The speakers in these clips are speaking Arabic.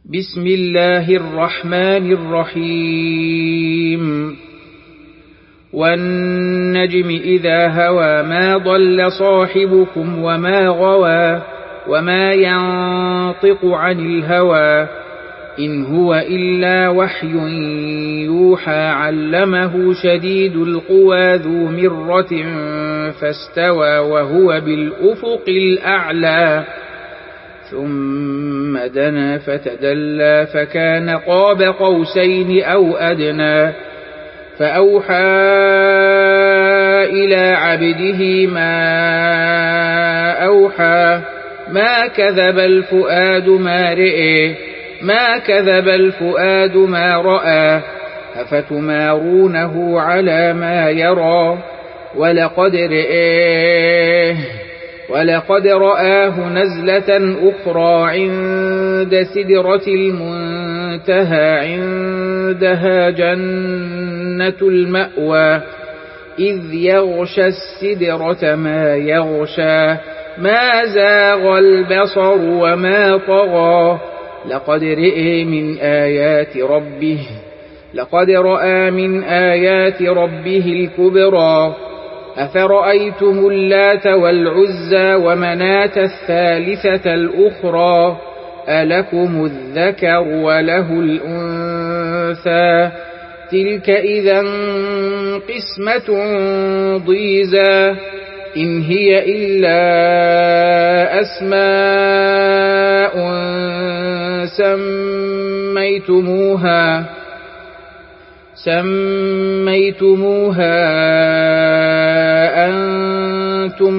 بسم الله الرحمن الرحيم والنجم إذا هوى ما ضل صاحبكم وما غوى وما ينطق عن الهوى إن هو إلا وحي يوحى علمه شديد القوى ذو مرة فاستوى وهو بالأفق الأعلى ثم دنا فتدلى فكان قاب قوسين أو أدنى فأوحى إلى عبده ما أوحى ما كذب الفؤاد ما رئي ما كذب الفؤاد ما رأى أفتمارونه على ما يرى ولقد رآه نزلة أخرى عند سدرة المنتهى عندها جنة المأوى إذ يغشى السدرة ما يغشى ما زاغ البصر وما طغى لقد رأى من آيات ربه الكبرى أفرأيتم اللات والعزى ومناة الثالثة الأخرى ألكم الذكر وله الأنثى تلك إذا قسمة ضيزى إن هي إلا أسماء سميتموها أنتم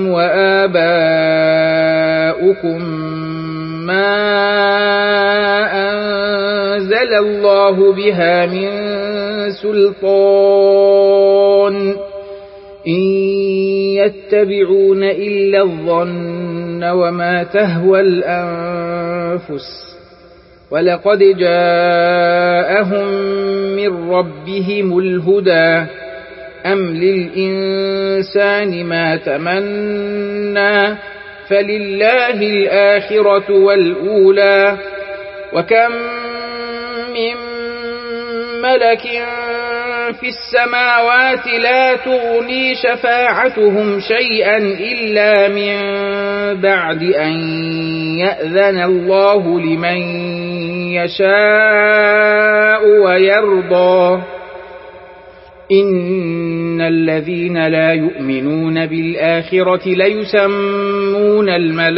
وآباؤكم ما أنزل الله بها من سلطان إن يتبعون إلا الظن وما تهوى الأنفس ولقد جاءهم من ربهم الهدى أم للإنسان ما تمنى فلله الآخرة والأولى وكم من ملك في السماوات لا تغني شفاعتهم شيئا إلا من بعد أن يأذن الله لمن يشاء ويرضى إن الذين لا يؤمنون بالآخرة ليسمون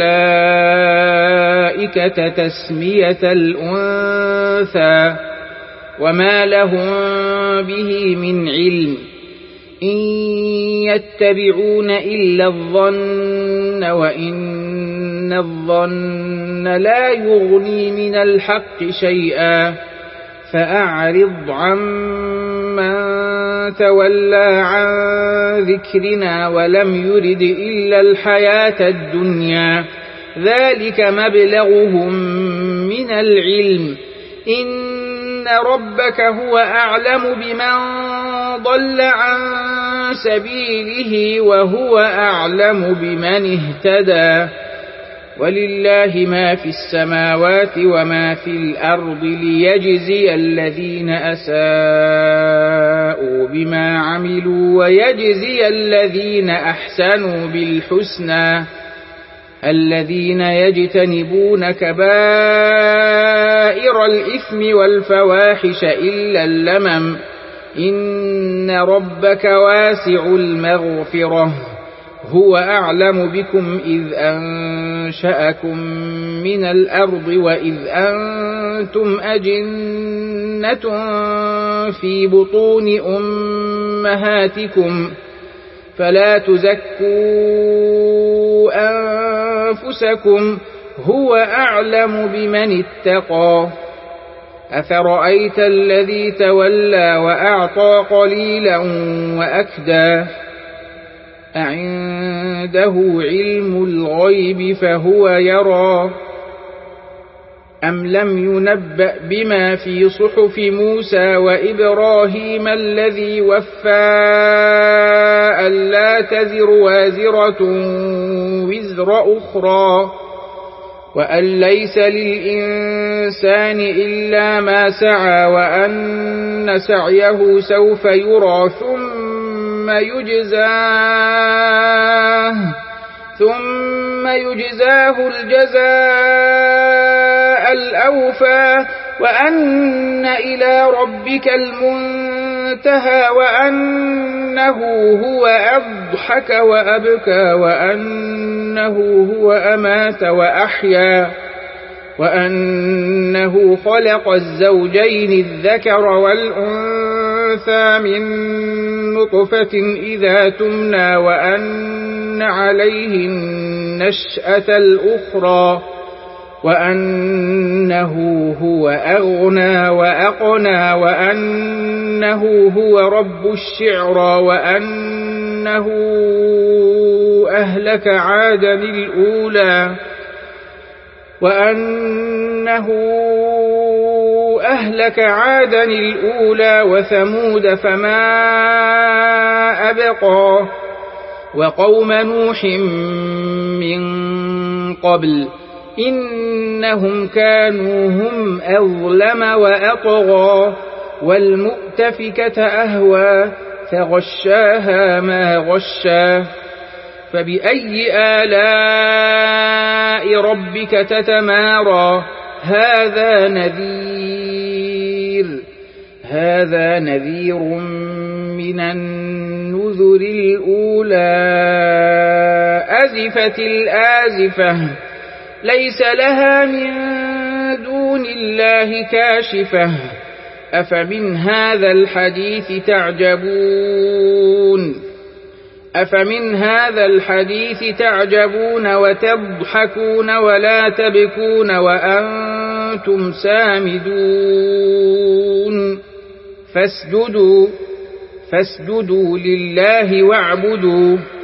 الملائكة تسمية الأنثى وما لهم به من علم إن يتبعون إلا الظن وإن الظن لا يغني من الحق شيئا فأعرض عمن تولى عن ذكرنا ولم يرد إلا الحياة الدنيا ذلك مبلغهم من العلم إن ربك هو أعلم بمن ضل عن سبيله وهو أعلم بمن اهتدى ولله ما في السماوات وما في الأرض ليجزي الذين أساءوا بما عملوا ويجزي الذين أحسنوا بالحسنى الذين يجتنبون كبائر الإثم والفواحش إلا اللمم إن ربك واسع المغفرة هو أعلم بكم إذ أنشأكم من الأرض وإذ أنتم أجنة في بطون أمهاتكم فلا تزكوا أنفسكم هو أعلم بمن اتقى أفرأيت الذي تولى وأعطى قليلا وأكدى أعنده علم الغيب فهو يرى أم لم ينبأ بما في صحف موسى وإبراهيم الذي وفى ألا تزر وازرة وزر أخرى وأن ليس للإنسان إلا ما سعى وأن سعيه سوف يرى ثم يجزاه الجزاء الأوفى وأن إلى ربك المنتهى وأنه هو أضحك وأبكى وأنه هو أمات وأحيا وأنه خلق الزوجين الذكر والأنثى من نطفة إذا تمنى وأن عليه النشأة الأخرى وأنه هو أغنى وأقنى وأنه هو رب الشعرى وأنه أهلك عادا الأولى وثمود فما أبقى وقوم نوح من قبل إنهم كانوا هم أظلم وأطغى والمؤتفكة أهوى فغشاها ما غشا فبأي آلاء ربك تتمارى هذا نذير من النذر الأولى أزفت الآزفة ليس لها من دون الله كاشفة أفمن هذا الحديث تعجبون وتضحكون ولا تبكون وأنتم سامدون فاسجدوا لله واعبدوا